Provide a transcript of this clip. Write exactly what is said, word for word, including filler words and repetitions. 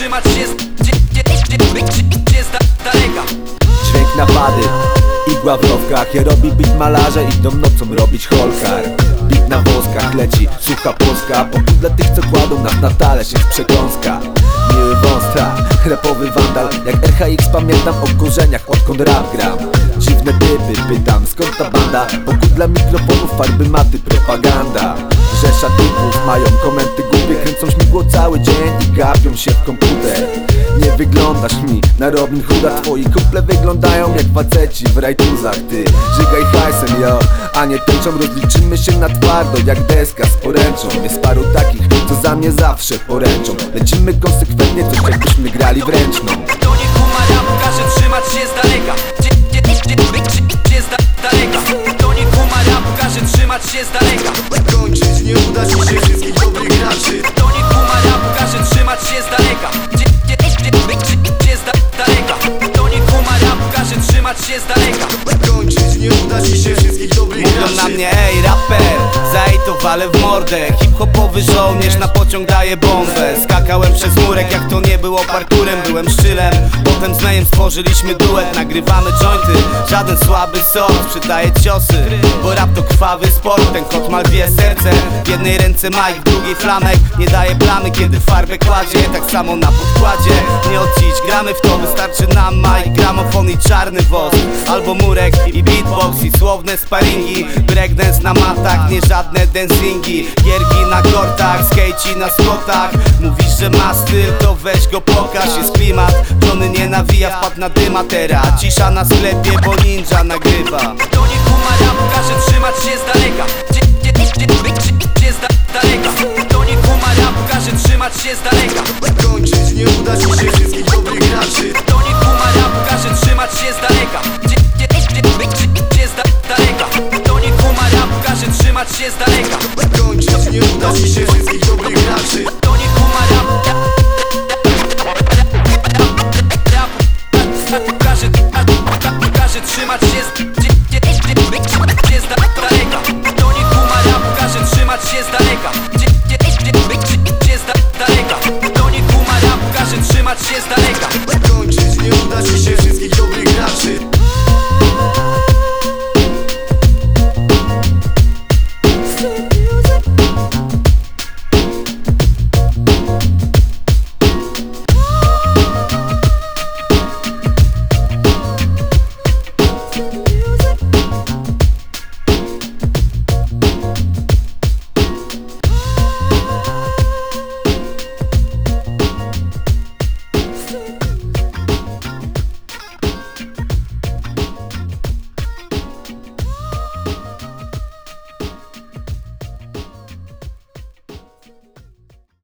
trzymać się z daleka. Dźwięk napady, igła w rowkach. Ja robi beat malarze, idą nocą robić holkar. Beat na woskach leci, sucha Polska. Pokój dla tych, co kładą nas na talerz, jest przekąska. Miły wąstra, rapowy wandal. Jak R H X pamiętam o korzeniach, odkąd rap gram. Dziwne typy, pytam skąd ta banda. Pokój dla mikrofonów, farby maty, propaganda. Rzesza typów mają komenty głupie, kręcą śmigło cały dzień i gapią się w komputer. Nie wyglądasz mi na Robin Hooda. Twoi kumple wyglądają jak faceci w rajtuzach. Ty żygaj hajsem, yo, a nie tęczą. Rozliczymy się na twardo jak deska z poręczą. Jest paru takich, co za mnie zawsze poręczą. Lecimy konsekwentnie, coś jakbyśmy grali w ręczną. Kto nie kuma rapu, każe trzymać się z daleka. Się z daleka. Kto nie kuma rapu, każe trzymać się z daleka. Kończyć nie uda ci się wszystkich dobrych graczy. Kto nie kuma rapu, każe trzymać się z daleka. Się z daleka. Kto nie kuma rapu, każe trzymać się z daleka. Kończyć nie uda ci się wszystkich dobrych Mówią graczy. na mnie, ej raper, zaj to walę w mordę. Hip-hopowy żołnierz na pociąg daje bombę. Skakałem przez murek, jak to nie było parkurem. Byłem szczylem, potem z Nejem stworzyliśmy duet. Nagrywamy jointy, żaden słaby sort przydaje ciosy, bo rap to krwawy sport. Ten kot ma dwie serce, w jednej ręce Mike, w drugiej flamek. Nie daje plamy, kiedy farbę kładzie, tak samo na podkładzie. Nie odcić, gramy w to, wystarczy nam Mike, gramofon i czarny wosk. Albo murek i beatbox i słowne sparingi. Breakdance na matach, nie żadne dancingi. Gierki na kortach, skejci na skotach. Mówisz, że ma styl, to weź go pokaż. Jest klimat, Johnny nie nawija, wpadł na dymatera. Cisza na sklepie, bo ninja nagrywa. Kto nie kuma rapu, każe trzymać się z daleka. Się z daleka. Kto nie kuma rapu, każe trzymać się z daleka.